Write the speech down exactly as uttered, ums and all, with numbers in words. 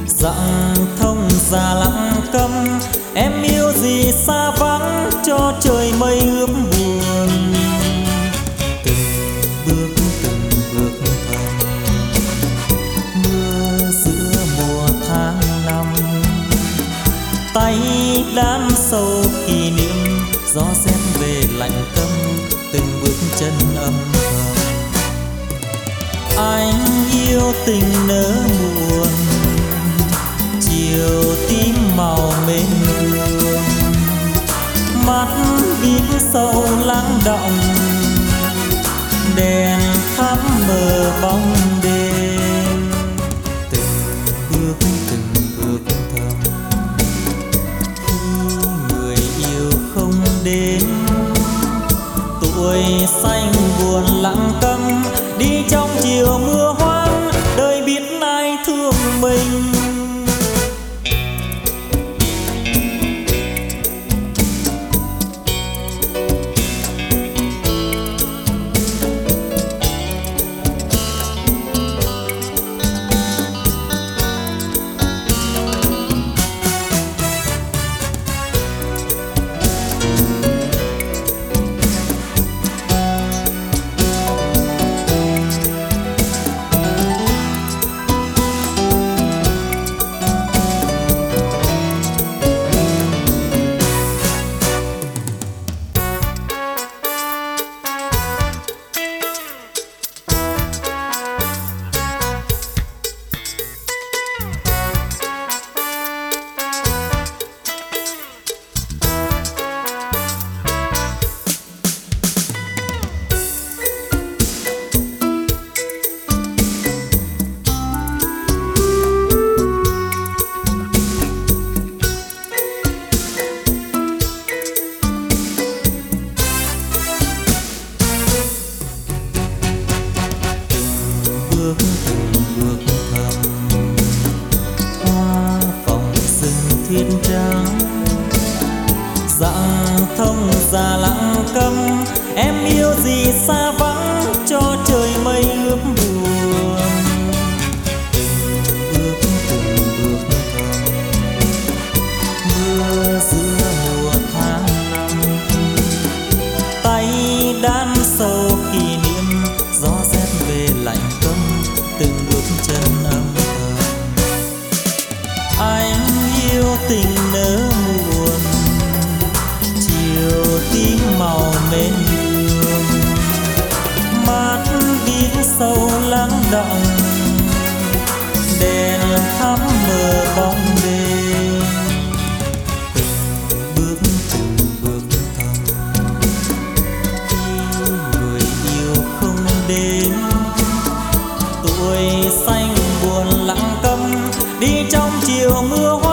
Dặn thông già lặng câm, em yêu gì xa vắng cho trời mây ướp buồn. Từng bước từng bước thầm, mưa giữa mùa tháng năm, tay đan sâu kỷ niệm, gió rét về lạnh câm từng bước chân âm thầm. Anh yêu tình nỡ buồn, chiều tím màu mến hương, mắt biết sâu lắng động, đèn thắp mờ bóng đêm. Từng bước từng bước thầm, khi người yêu không đến, tuổi xanh buồn lặng câm, đi trong chiều mưa hoang, đời biết ai thương mình. Bước từng bước thầm, hoa phòng rừng thiên trắng, dặn thông già lặng câm, em yêu gì xa vắng cho trời mây ướp buồn. Từng bước từng bước thầm, mưa giữa mùa tháng năm, tay đan sâu kỷ niệm, gió rét về lạnh câm từng bước chân âm thầm. Anh yêu tình nỡ buồn, chiều tím màu mến hương, mắt biết sâu lắng động, đèn thắp mờ bóng đêm. Từng bước từng bước thầm, khi người yêu không đến, tuổi xanh buồn lặng câm, đi trong chiều mưa hoa.